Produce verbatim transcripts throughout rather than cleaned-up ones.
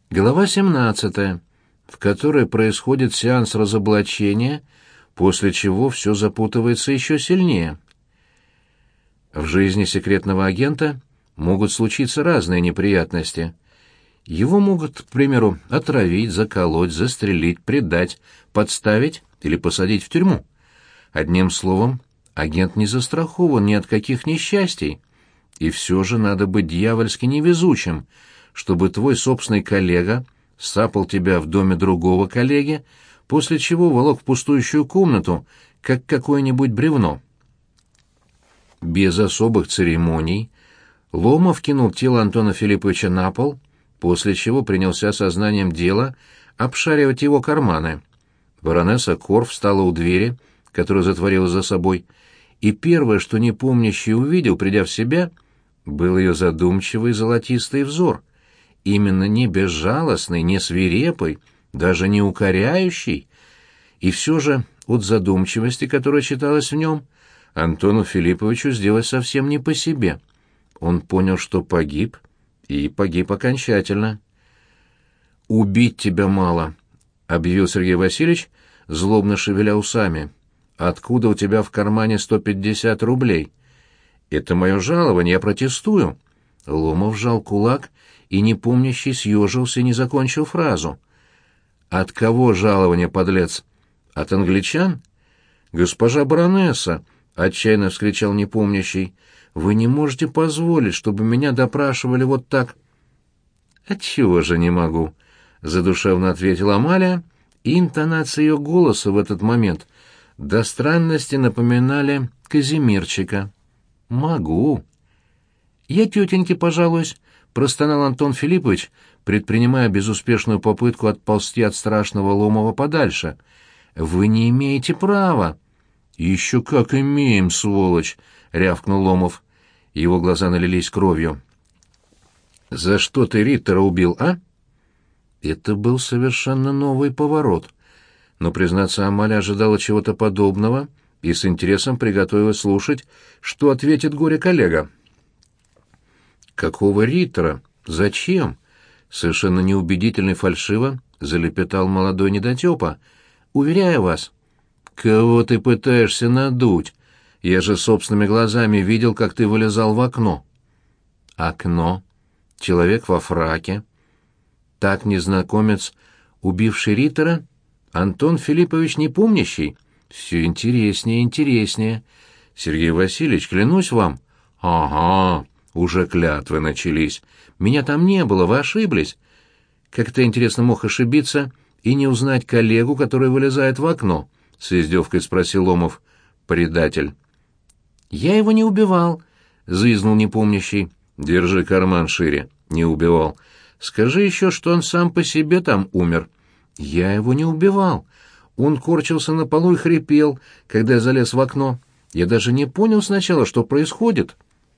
Глава семнадцатая, в которой происходит сеанс разоблачения, после чего все запутывается еще сильнее. В жизни секретного агента могут случиться разные неприятности. Его могут, к примеру, отравить, заколоть, застрелить, предать, подставить или посадить в тюрьму. Одним словом, агент не застрахован ни от каких несчастий. И все же надо быть дьявольски невезучим, чтобы твой собственный коллега сапал тебя в доме другого коллеги, после чего волок в пустующую комнату, как какое-нибудь бревно. Без особых церемоний Ломов кинул тело Антона Филипповича на пол, после чего принялся сознанием дела обшаривать его карманы. Баронесса Корф встала у двери, которую затворила за собой, и первое, что непомнящий увидел, придя в себя, был ее задумчивый золотистый взор, именно не безжалостный, не свирепый, даже не укоряющий, и все же от задумчивости, которая читалась в нем, Антону Филипповичу сделалось совсем не по себе. Он понял, что погиб, и погиб окончательно. «Убить тебя мало», — объявил Сергей Васильевич, злобно шевеля усами. «Откуда у тебя в кармане сто пятьдесят рублей?» «Это мое жалование, я протестую». Ломов сжал кулак и, непомнящий, съежился и не закончил фразу. «От кого жалование, подлец? От англичан?» «Госпожа баронесса!» — отчаянно вскричал непомнящий. «Вы не можете позволить, чтобы меня допрашивали вот так». «Отчего же не могу?» — задушевно ответила Амалия, и интонации ее голоса в этот момент до странности напоминали Казимирчика. «Могу». «Я тетеньке пожалуюсь», — простонал Антон Филиппович, предпринимая безуспешную попытку отползти от страшного Ломова подальше. «Вы не имеете права». «Еще как имеем, сволочь!» — рявкнул Ломов. Его глаза налились кровью. «За что ты Риттера убил, а?» Это был совершенно новый поворот. Но, признаться, Амаля ожидала чего-то подобного и с интересом приготовилась слушать, что ответит горе-коллега. «Какого Риттера? Зачем?» — совершенно неубедительно и фальшиво залепетал молодой недотепа. «Уверяю вас». «Кого ты пытаешься надуть? Я же собственными глазами видел, как ты вылезал в окно». «Окно? Человек во фраке?» Так незнакомец, убивший Риттера? Антон Филиппович непомнящий? Все интереснее и интереснее. Сергей Васильевич, клянусь вам. Ага, уже клятвы начались. Меня там не было, вы ошиблись. Как ты, интересно, мог ошибиться и не узнать коллегу, который вылезает в окно? С издевкой спросил Ломов. Предатель. Я его не убивал, заизнул непомнящий. Держи карман шире. Не убивал. Скажи еще, что он сам по себе там умер. Я его не убивал. Он корчился на полу и хрипел, когда я залез в окно. Я даже не понял сначала, что происходит.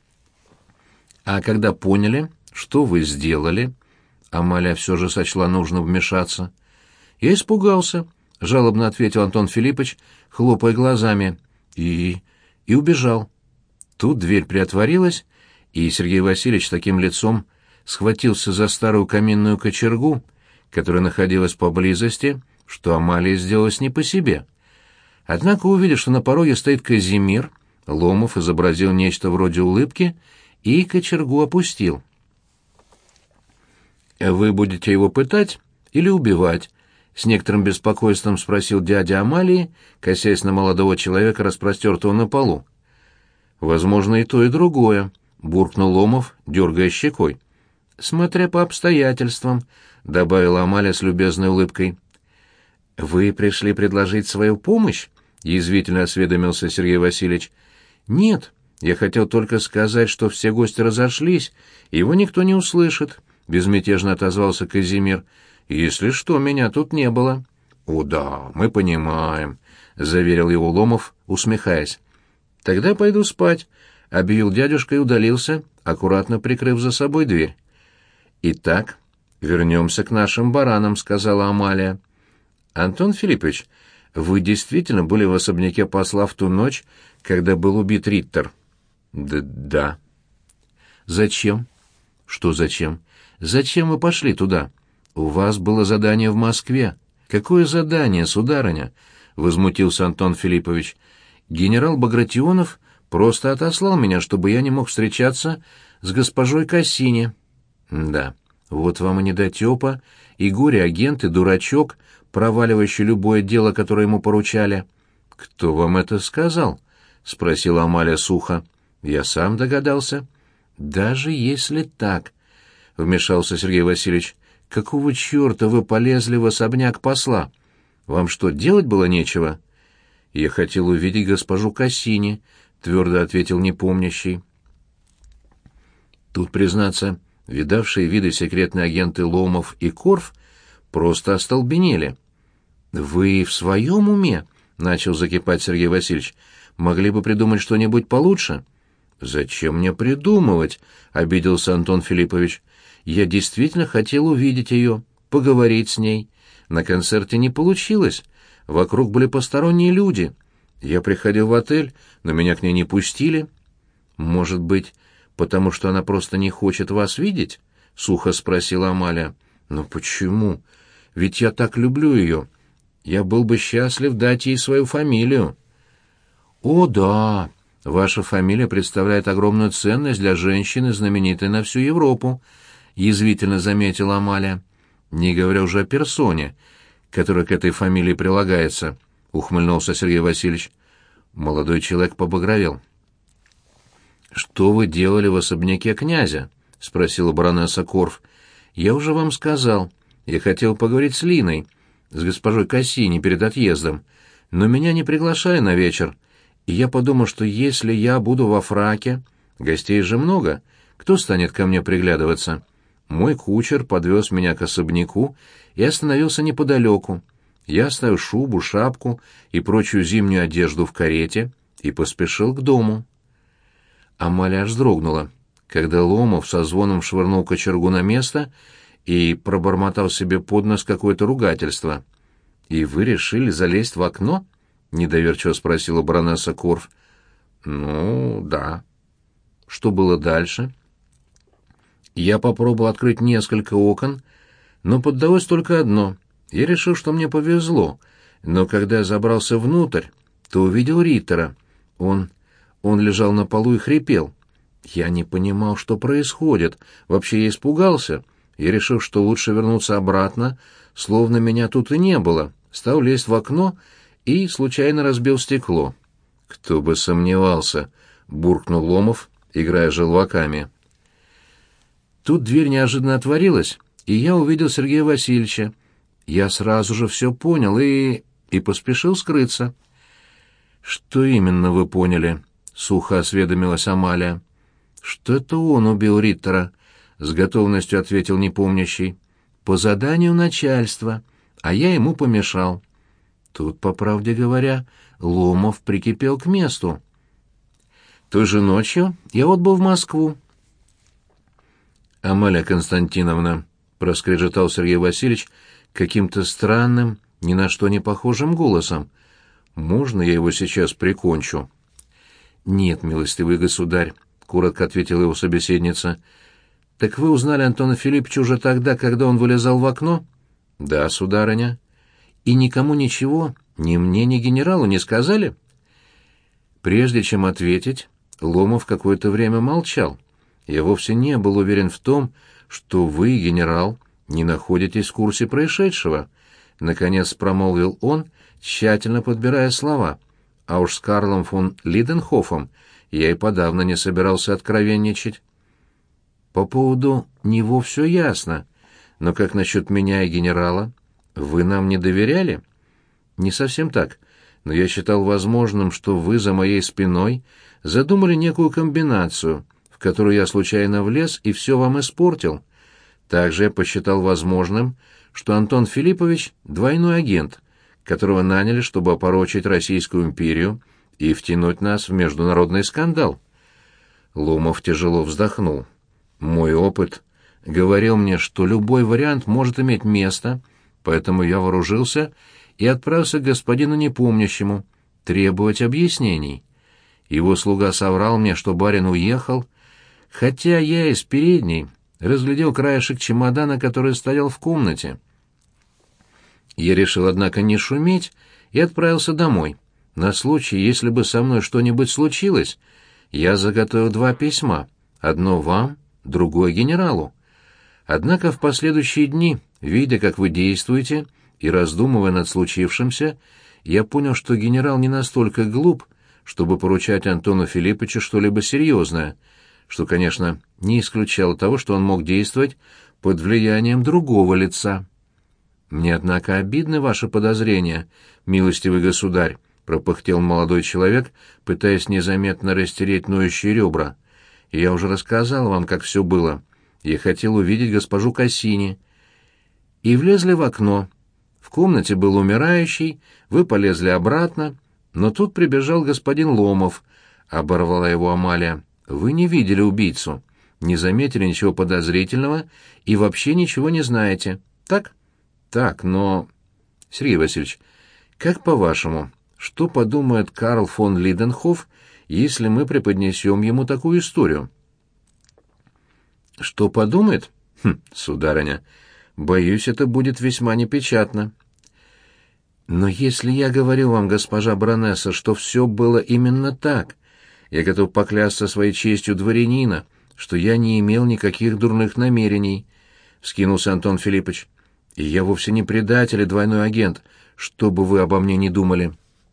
А когда поняли, что вы сделали, Амалия все же сочла нужно вмешаться. Я испугался, жалобно ответил Антон Филиппович, хлопая глазами, и... и убежал. Тут дверь приотворилась, и Сергей Васильевич таким лицом схватился за старую каминную кочергу, которая находилась поблизости, что Амалии сделалось не по себе. Однако, увидев, что на пороге стоит Казимир, Ломов изобразил нечто вроде улыбки и кочергу опустил. «Вы будете его пытать или убивать?» — с некоторым беспокойством спросил дядя Амалии, косясь на молодого человека, распростертого на полу. «Возможно, и то, и другое», — буркнул Ломов, дергая щекой. «Смотря по обстоятельствам», — добавила Амалия с любезной улыбкой. «Вы пришли предложить свою помощь?» — язвительно осведомился Сергей Васильевич. «Нет, я хотел только сказать, что все гости разошлись, его никто не услышит», — безмятежно отозвался Казимир. «Если что, меня тут не было». «О да, мы понимаем», — заверил его Ломов, усмехаясь. «Тогда пойду спать», — объявил дядюшка и удалился, аккуратно прикрыв за собой дверь. «Итак, вернемся к нашим баранам», — сказала Амалия. «Антон Филиппович, вы действительно были в особняке посла в ту ночь, когда был убит Риттер?» «Да». «Да». «Зачем?» «Что зачем? Зачем вы пошли туда?» У вас было задание в Москве. Какое задание, сударыня? Возмутился Антон Филиппович. Генерал Багратионов просто отослал меня, чтобы я не мог встречаться с госпожой Кассини. Да, вот вам и недотёпа, и горе-агент, и дурачок, проваливающий любое дело, которое ему поручали. Кто вам это сказал? Спросила Амалия сухо. Я сам догадался. Даже если так, вмешался Сергей Васильевич, какого черта вы полезли в особняк посла? Вам что, делать было нечего? Я хотел увидеть госпожу Кассини, твердо ответил непомнящий. Тут, признаться, видавшие виды секретные агенты Ломов и Корф просто остолбенели. «Вы в своем уме?» — начал закипать Сергей Васильевич. «Могли бы придумать что-нибудь получше?» «Зачем мне придумывать?» — обиделся Антон Филиппович. «Я действительно хотел увидеть ее, поговорить с ней. На концерте не получилось. Вокруг были посторонние люди. Я приходил в отель, но меня к ней не пустили. Может быть, потому что она просто не хочет вас видеть?» — сухо спросила Амалия. «Но почему? Ведь я так люблю ее. Я был бы счастлив дать ей свою фамилию». «О, да, ваша фамилия представляет огромную ценность для женщины, знаменитой на всю Европу», — язвительно заметила Амалия. «Не говоря уже о персоне, которая к этой фамилии прилагается», — ухмыльнулся Сергей Васильевич. Молодой человек побагровел. «Что вы делали в особняке князя?» — спросила баронесса Корф. «Я уже вам сказал. Я хотел поговорить с Линой, с госпожой Кассини перед отъездом, но меня не приглашали на вечер, и я подумал, что если я буду во фраке, гостей же много, кто станет ко мне приглядываться? Мой кучер подвез меня к особняку и остановился неподалеку. Я оставил шубу, шапку и прочую зимнюю одежду в карете и поспешил к дому». Амалия аж вздрогнула, когда Ломов со звоном швырнул кочергу на место и пробормотал себе под нос какое-то ругательство. «И вы решили залезть в окно?» — недоверчиво спросила баронесса Корф. «Ну, да». «Что было дальше?» «Я попробовал открыть несколько окон, но поддалось только одно. Я решил, что мне повезло, но когда я забрался внутрь, то увидел Риттера. Он... он лежал на полу и хрипел. Я не понимал, что происходит. Вообще я испугался. Я решил, что лучше вернуться обратно, словно меня тут и не было. Стал лезть в окно и случайно разбил стекло». «Кто бы сомневался», — буркнул Ломов, играя желваками. Тут дверь неожиданно отворилась, и я увидел Сергея Васильевича. Я сразу же все понял и... и поспешил скрыться. «Что именно вы поняли?» — сухо осведомилась Амалия. «Что это он убил Риттера?» — с готовностью ответил непомнящий. «По заданию начальства, а я ему помешал». Тут, по правде говоря, Ломов прикипел к месту. Той же ночью я отбыл в Москву. «Амалия Константиновна», — проскрежетал Сергей Васильевич каким-то странным, ни на что не похожим голосом, — «можно я его сейчас прикончу?» «Нет, милостивый государь», — коротко ответила его собеседница. «Так вы узнали Антона Филипповича уже тогда, когда он вылезал в окно?» «Да, сударыня». «И никому ничего, ни мне, ни генералу не сказали?» Прежде чем ответить, Ломов какое-то время молчал. «Я вовсе не был уверен в том, что вы, генерал, не находитесь в курсе происшедшего», — наконец промолвил он, тщательно подбирая слова. «А уж с Карлом фон Лиденхофом я и подавно не собирался откровенничать». «По поводу него все ясно, но как насчет меня и генерала? Вы нам не доверяли?» «Не совсем так, но я считал возможным, что вы за моей спиной задумали некую комбинацию, в которую я случайно влез и все вам испортил. Также я посчитал возможным, что Антон Филиппович — двойной агент, которого наняли, чтобы опорочить Российскую империю и втянуть нас в международный скандал». Ломов тяжело вздохнул. «Мой опыт говорил мне, что любой вариант может иметь место, поэтому я вооружился и отправился к господину непомнящему требовать объяснений. Его слуга соврал мне, что барин уехал, хотя я из передней разглядел краешек чемодана, который стоял в комнате. Я решил, однако, не шуметь и отправился домой. На случай, если бы со мной что-нибудь случилось, я заготовил два письма, одно вам, другое генералу. Однако в последующие дни, видя, как вы действуете, и раздумывая над случившимся, я понял, что генерал не настолько глуп, чтобы поручать Антону Филипповичу что-либо серьезное, что, конечно, не исключало того, что он мог действовать под влиянием другого лица. «Мне, однако, обидны ваши подозрения, милостивый государь», — пропыхтел молодой человек, пытаясь незаметно растереть ноющие ребра. «Я уже рассказал вам, как все было. Я хотел увидеть госпожу Кассини». И влезли в окно. В комнате был умирающий, вы полезли обратно, но тут прибежал господин Ломов, — оборвала его Амалия. «Вы не видели убийцу, не заметили ничего подозрительного и вообще ничего не знаете, так?» «Так, но...» «Сергей Васильевич, как по-вашему, что подумает Карл фон Лиденхоф, если мы преподнесем ему такую историю?» «Что подумает? Хм, сударыня, боюсь, это будет весьма непечатно». «Но если я говорю вам, госпожа баронесса, что все было именно так, я готов поклясться своей честью дворянина, что я не имел никаких дурных намерений», — вскинулся Антон Филиппович. «И я вовсе не предатель и двойной агент, что бы вы обо мне ни думали».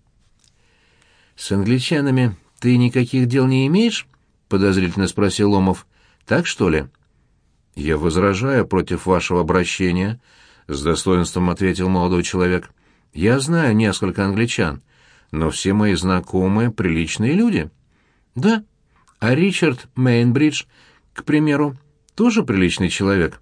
«С англичанами ты никаких дел не имеешь?» — подозрительно спросил Ломов. «Так, что ли?» «Я возражаю против вашего обращения», — с достоинством ответил молодой человек. «Я знаю несколько англичан, но все мои знакомые приличные люди». «Да, а Ричард Мейнбридж, к примеру, тоже приличный человек».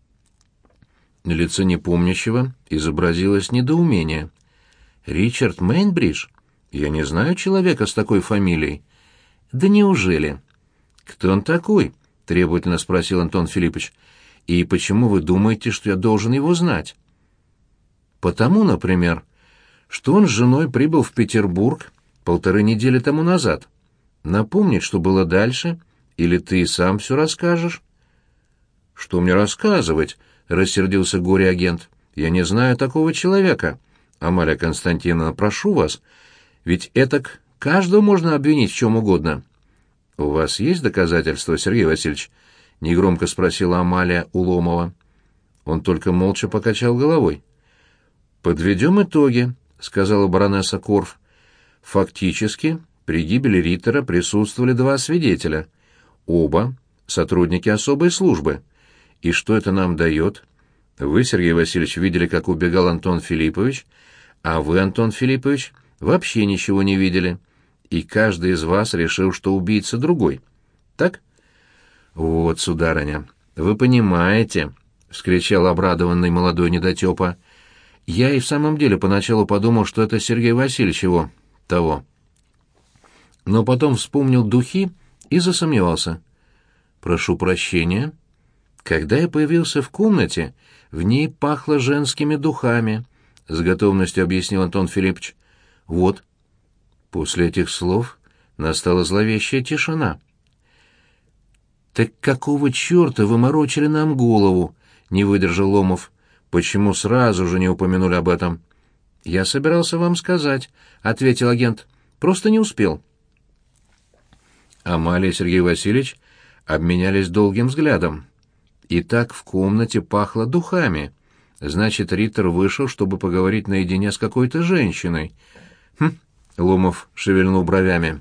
На лице непомнящего изобразилось недоумение. «Ричард Мейнбридж? Я не знаю человека с такой фамилией». «Да неужели?» «Кто он такой?» — требовательно спросил Антон Филиппович. «И почему вы думаете, что я должен его знать?» «Потому, например, что он с женой прибыл в Петербург полторы недели тому назад. Напомнить, что было дальше, или ты и сам все расскажешь?» «Что мне рассказывать?» — рассердился горе-агент. «Я не знаю такого человека. Амалия Константиновна, прошу вас, ведь этак каждого можно обвинить в чем угодно». «У вас есть доказательства, Сергей Васильевич?» — негромко спросила Амалия у Ломова. Он только молча покачал головой. «Подведем итоги», — сказала баронесса Корф. «Фактически, при гибели Риттера присутствовали два свидетеля. Оба — сотрудники особой службы. И что это нам дает? Вы, Сергей Васильевич, видели, как убегал Антон Филиппович, а вы, Антон Филиппович, вообще ничего не видели. И каждый из вас решил, что убийца другой. Так?» «Вот, сударыня, вы понимаете», — вскричал обрадованный молодой недотепа. «Я и в самом деле поначалу подумал, что это Сергей Васильевич его, того. Но потом вспомнил духи и засомневался. Прошу прощения. Когда я появился в комнате, в ней пахло женскими духами», — с готовностью объяснил Антон Филиппович. «Вот». После этих слов настала зловещая тишина. «Так какого черта вы морочили нам голову?» — не выдержал Ломов. «Почему сразу же не упомянули об этом?» «Я собирался вам сказать», — ответил агент. «Просто не успел». Амалия и Сергей Васильевич обменялись долгим взглядом. И так в комнате пахло духами. Значит, Риттер вышел, чтобы поговорить наедине с какой-то женщиной. «Хм», — Ломов шевельнул бровями.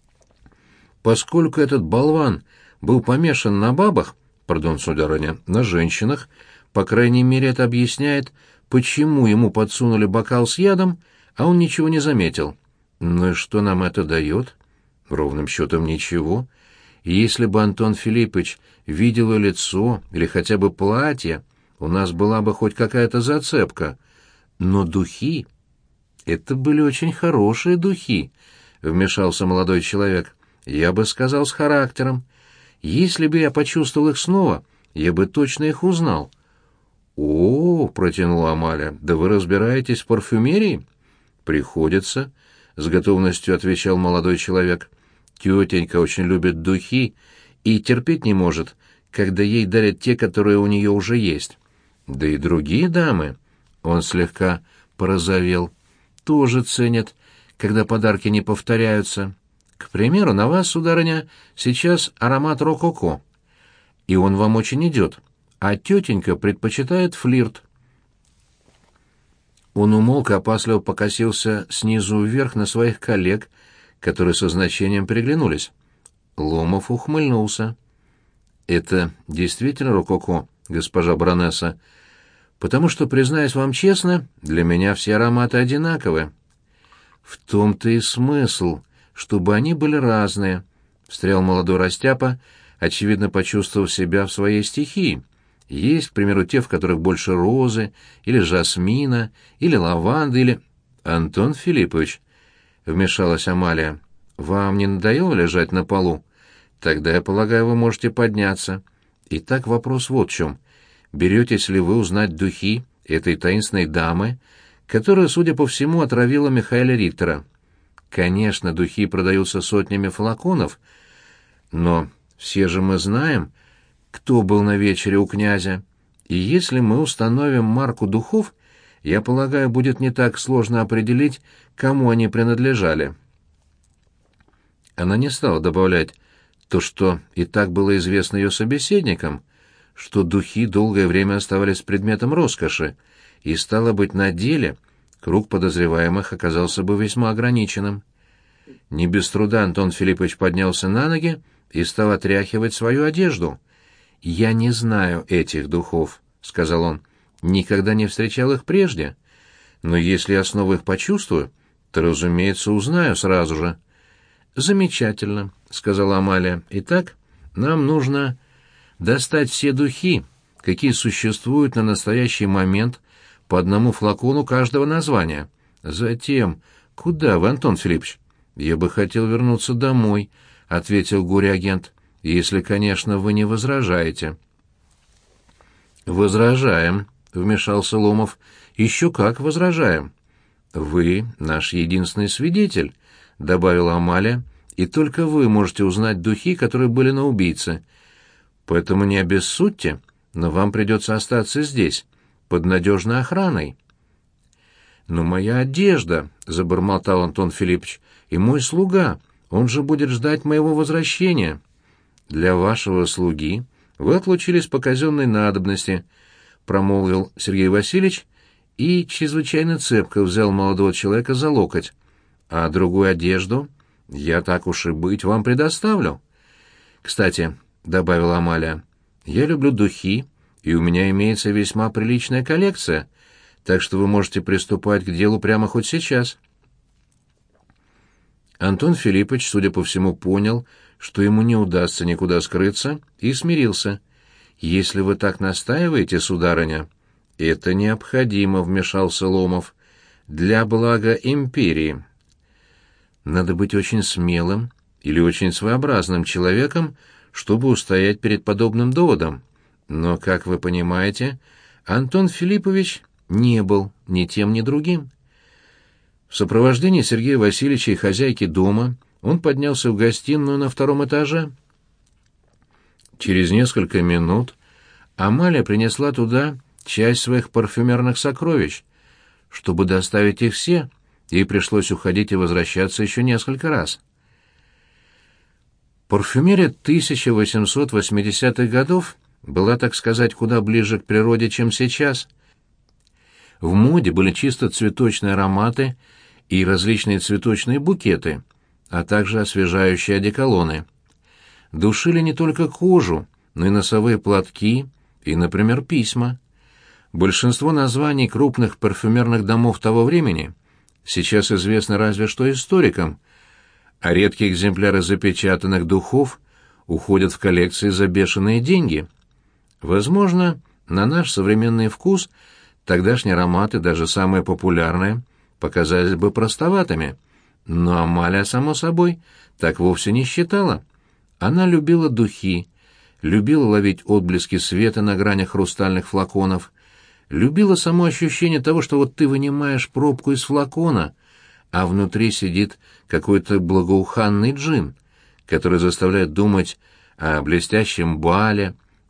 «Поскольку этот болван был помешан на бабах, пардон, сударыня, на женщинах, по крайней мере, это объясняет, почему ему подсунули бокал с ядом, а он ничего не заметил. Ну и что нам это дает? Ровным счетом ничего. Если бы Антон Филиппович видел ее лицо или хотя бы платье, у нас была бы хоть какая-то зацепка. Но духи... Это были очень хорошие духи, — вмешался молодой человек. Я бы сказал, с характером. Если бы я почувствовал их снова, я бы точно их узнал. «О, — протянула Амалия, — да вы разбираетесь в парфюмерии?» «Приходится», — с готовностью отвечал молодой человек. «Тетенька очень любит духи и терпеть не может, когда ей дарят те, которые у нее уже есть. Да и другие дамы, он слегка порозовел, тоже ценят, когда подарки не повторяются. К примеру, на вас, сударыня, сейчас аромат рококо, и он вам очень идет, а тетенька предпочитает флирт. Он умолк и опасливо покосился снизу вверх на своих коллег, которые со значением переглянулись. Ломов ухмыльнулся. «Это действительно рококо, госпожа баронесса? Потому что, признаюсь вам честно, для меня все ароматы одинаковы». «В том-то и смысл, чтобы они были разные», — встрял молодой растяпа, очевидно почувствовав себя в своей стихии. «Есть, к примеру, те, в которых больше розы, или жасмина, или лаванды, или...» «Антон Филиппович», — вмешалась Амалия, — «вам не надоело лежать на полу? Тогда, я полагаю, вы можете подняться. Итак, вопрос вот в чем. Беретесь ли вы узнать духи этой таинственной дамы, которая, судя по всему, отравила Михаэля Риттера? Конечно, духи продаются сотнями флаконов, но все же мы знаем, кто был на вечере у князя, и если мы установим марку духов, я полагаю, будет не так сложно определить, кому они принадлежали». Она не стала добавлять то, что и так было известно ее собеседникам, что духи долгое время оставались предметом роскоши, и, стало быть, на деле круг подозреваемых оказался бы весьма ограниченным. Не без труда Антон Филиппович поднялся на ноги и стал отряхивать свою одежду. «Я не знаю этих духов», — сказал он, — «никогда не встречал их прежде. Но если я снова их почувствую, то, разумеется, узнаю сразу же». «Замечательно», — сказала Амалия. «Итак, нам нужно достать все духи, какие существуют на настоящий момент, по одному флакону каждого названия. Затем... Куда вы, Антон Филиппович?» «Я бы хотел вернуться домой», — ответил горе-агент, — «если, конечно, вы не возражаете». «Возражаем», — вмешался Ломов. «Еще как возражаем». «Вы наш единственный свидетель», — добавила Амалия, — «и только вы можете узнать духи, которые были на убийце. Поэтому не обессудьте, но вам придется остаться здесь, под надежной охраной». «Но моя одежда», — забормотал Антон Филиппович, — «и мой слуга, он же будет ждать моего возвращения». «Для вашего слуги вы отлучились по казенной надобности», — промолвил Сергей Васильевич и чрезвычайно цепко взял молодого человека за локоть. «А другую одежду я, так уж и быть, вам предоставлю. Кстати», — добавила Амалия, — «я люблю духи, и у меня имеется весьма приличная коллекция, так что вы можете приступать к делу прямо хоть сейчас». Антон Филиппович, судя по всему, понял, что ему не удастся никуда скрыться, и смирился. «Если вы так настаиваете, сударыня...» «Это необходимо», — вмешался Ломов, — «для блага империи». «Надо быть очень смелым или очень своеобразным человеком, чтобы устоять перед подобным доводом. Но, как вы понимаете, Антон Филиппович не был ни тем, ни другим». В сопровождении Сергея Васильевича и хозяйки дома он поднялся в гостиную на втором этаже. Через несколько минут Амалия принесла туда часть своих парфюмерных сокровищ. Чтобы доставить их все, ей пришлось уходить и возвращаться еще несколько раз. Парфюмерия тысяча восемьсот восьмидесятых годов была, так сказать, куда ближе к природе, чем сейчас. В моде были чисто цветочные ароматы и различные цветочные букеты, а также освежающие одеколоны. Душили не только кожу, но и носовые платки и, например, письма. Большинство названий крупных парфюмерных домов того времени сейчас известны разве что историкам, а редкие экземпляры запечатанных духов уходят в коллекции за бешеные деньги. Возможно, на наш современный вкус тогдашние ароматы, даже самые популярные, показались бы простоватыми, но Амалия, само собой, так вовсе не считала. Она любила духи, любила ловить отблески света на гранях хрустальных флаконов, любила само ощущение того, что вот ты вынимаешь пробку из флакона, а внутри сидит какой-то благоуханный джин, который заставляет думать о блестящем бале,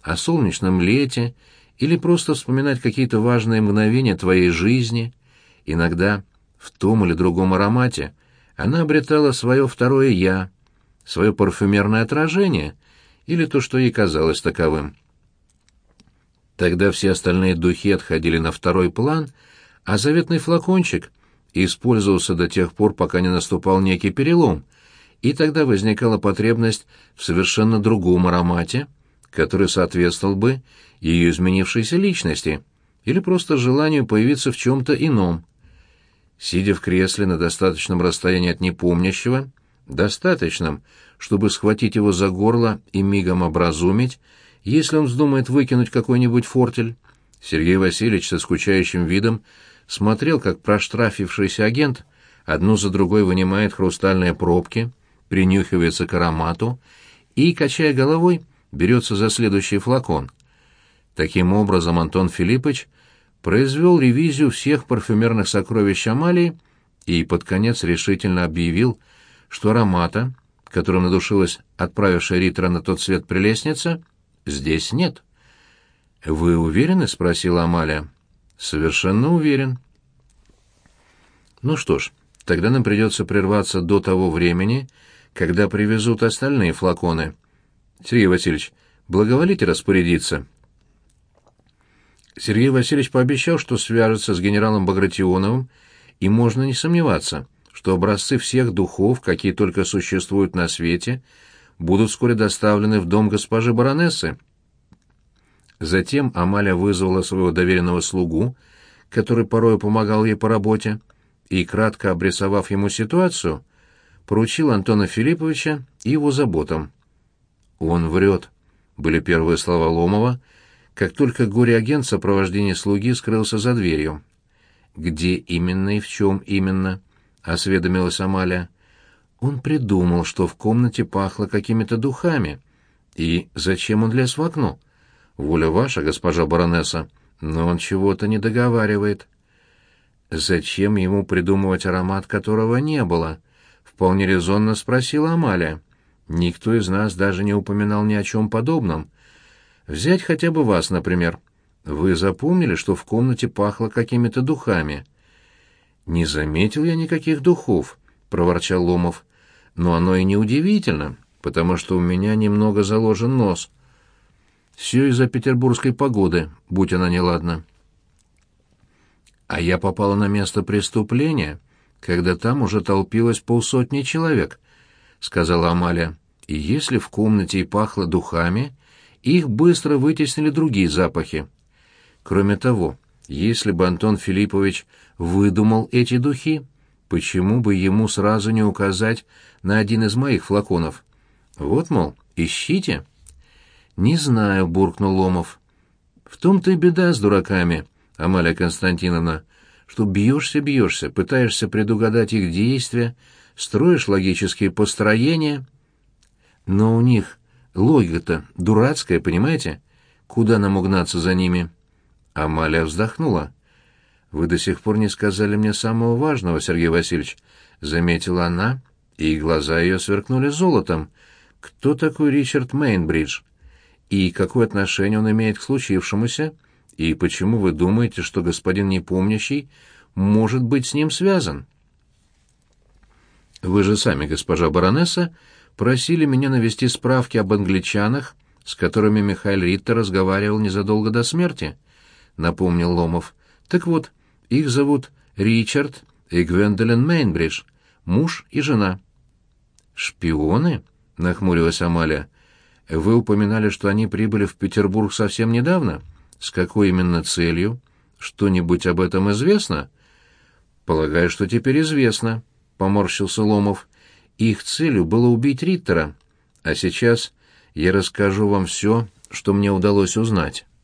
о солнечном лете или просто вспоминать какие-то важные мгновения твоей жизни. Иногда в том или другом аромате она обретала свое второе «я», свое парфюмерное отражение или то, что ей казалось таковым. Тогда все остальные духи отходили на второй план, а заветный флакончик использовался до тех пор, пока не наступал некий перелом, и тогда возникала потребность в совершенно другом аромате, который соответствовал бы ее изменившейся личности или просто желанию появиться в чем-то ином. Сидя в кресле на достаточном расстоянии от непомнящего, достаточном, чтобы схватить его за горло и мигом образумить, если он вздумает выкинуть какой-нибудь фортель, Сергей Васильевич со скучающим видом смотрел, как проштрафившийся агент одну за другой вынимает хрустальные пробки, принюхивается к аромату и, качая головой, берется за следующий флакон. Таким образом, Антон Филиппович произвел ревизию всех парфюмерных сокровищ Амалии и под конец решительно объявил, что аромата, которым надушилась отправившая Риттера на тот свет прелестница, здесь нет. «Вы уверены?» — спросила Амалия. «Совершенно уверен». «Ну что ж, тогда нам придется прерваться до того времени, когда привезут остальные флаконы. Сергей Васильевич, благоволите распорядиться?» Сергей Васильевич пообещал, что свяжется с генералом Багратионовым, и можно не сомневаться, что образцы всех духов, какие только существуют на свете, будут вскоре доставлены в дом госпожи баронессы. Затем Амалия вызвала своего доверенного слугу, который порой помогал ей по работе, и, кратко обрисовав ему ситуацию, поручил Антона Филипповича и его заботам. «Он врет», — были первые слова Ломова, как только горе-агент в сопровождении слуги скрылся за дверью. «Где именно и в чем именно?» — осведомилась Амалия. «Он придумал, что в комнате пахло какими-то духами. И зачем он лез в окно? Воля ваша, госпожа баронесса, но он чего-то не договаривает». «Зачем ему придумывать аромат, которого не было?» — вполне резонно спросила Амалия. «Никто из нас даже не упоминал ни о чем подобном. Взять хотя бы вас, например. Вы запомнили, что в комнате пахло какими-то духами?» «Не заметил я никаких духов», — проворчал Ломов. «Но оно и не удивительно, потому что у меня немного заложен нос. Все из-за петербургской погоды, будь она неладна». «А я попала на место преступления, когда там уже толпилось полсотни человек», — сказала Амалия. «И если в комнате и пахло духами, их быстро вытеснили другие запахи. Кроме того, если бы Антон Филиппович выдумал эти духи, почему бы ему сразу не указать на один из моих флаконов? Вот, мол, ищите». «Не знаю», — буркнул Ломов. «В том-то и беда с дураками, Амалия Константиновна, что бьешься-бьешься, пытаешься предугадать их действия, строишь логические построения, но у них логика-то дурацкая, понимаете? Куда нам угнаться за ними?» Амалия вздохнула. «Вы до сих пор не сказали мне самого важного, Сергей Васильевич», — заметила она, и глаза ее сверкнули золотом. «Кто такой Ричард Мейнбридж? И какое отношение он имеет к случившемуся? И почему вы думаете, что господин Непомнящий может быть с ним связан?» «Вы же сами, госпожа баронесса, просили меня навести справки об англичанах, с которыми Михаил Риттер разговаривал незадолго до смерти», — напомнил Ломов. «Так вот, их зовут Ричард и Гвендолин Мейнбридж, муж и жена». «Шпионы?» — нахмурилась Амалия. «Вы упоминали, что они прибыли в Петербург совсем недавно. С какой именно целью? Что-нибудь об этом известно?» «Полагаю, что теперь известно», — поморщился Ломов. «Их целью было убить Риттера. А сейчас я расскажу вам все, что мне удалось узнать».